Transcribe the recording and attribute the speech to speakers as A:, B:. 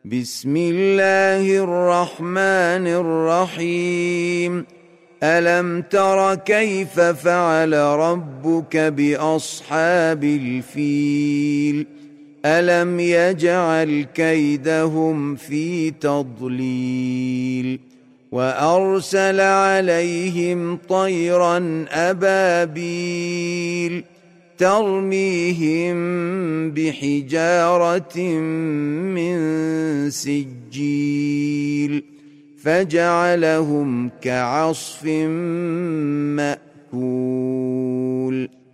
A: بسم الله الرحمن الرحيم ألم تر كيف فعل ربك بأصحاب الفيل ألم يجعل كيدهم في تضليل وأرسل عليهم طيرا أبابيل ترميهم بحجارة من سجيل فجعلهم كعصف مأكول.